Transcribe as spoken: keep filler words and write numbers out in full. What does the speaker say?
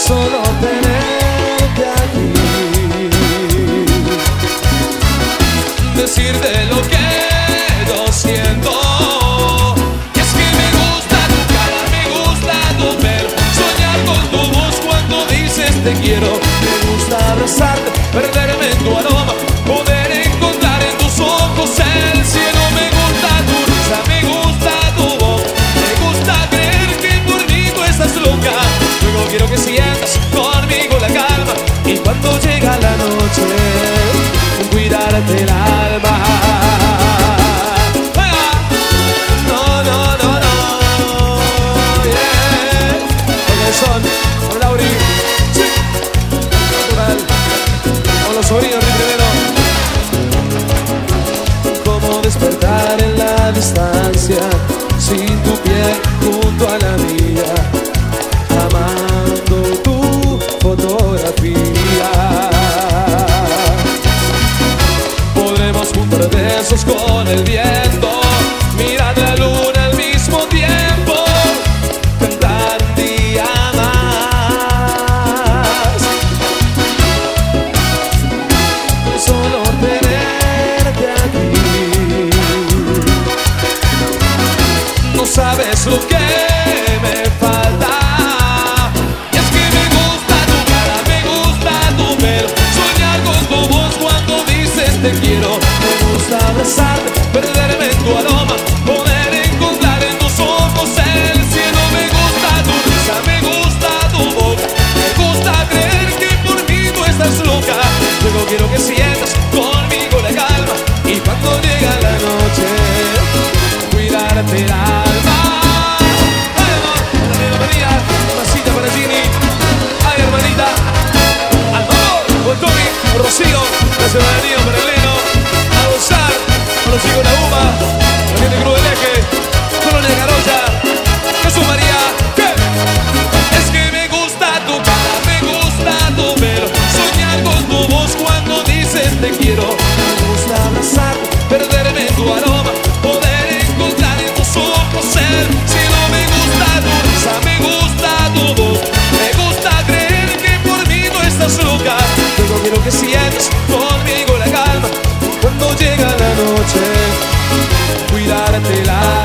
solo tenerte aquí, decirte lo que yo siento. Y es que me gusta tu cara, me gusta tu pelo, soñar con tu voz cuando dices te quiero. me gusta abrazarte, Perderme en tu aroma, poder encontrar en tus ojos el cielo. Me gusta tu risa, me gusta tu voz, me gusta creer que por mí tú estás loca. Luego quiero que sientas conmigo la calma y cuando llega la noche, cuidarte el alma. No, no, no, no, yeah. Porque son con Lauri, sí, natural, con los sobrinos de primero. Como despertar en la distancia, sin tu piel junto a la mía, amando tu fotografía. Podremos juntar besos con el viento, mirar la luna al mismo tiempo, cantar un día más. Solo tenerte aquí, No sabes lo que me falta. Y es que me gusta tu cara, me gusta tu pelo, soñar con tu voz cuando dices te quiero. me gusta abrazarte, Perderme en tu aroma, poder encontrar en tus ojos el cielo. Me gusta tu risa, me gusta tu voz, me gusta creer que por mí tú estás loca. Luego quiero que sientas conmigo la calma y cuando llega la noche, cuidarte el alma. ay amor, también María, masita para Ginny, ay hermanita, amor, con Tony, Rocío, la ciudadanía para Eleno, a gozar, con los chicos de la UMA, la gente Cruz del Eje, Colonia Carolla, Jesús María, ¿qué? Es que me gusta tu cara, me gusta tu pelo, soñar con tu voz cuando dices te quiero. Me gusta abrazarte, Perderme en tu aroma, poder encontrar en tus ojos el cielo. Me gusta tu risa, me gusta tu voz, me gusta creer que por mí no estás loca. Luego quiero que sientas conmigo la calma cuando llega la noche, cuidarte el alma.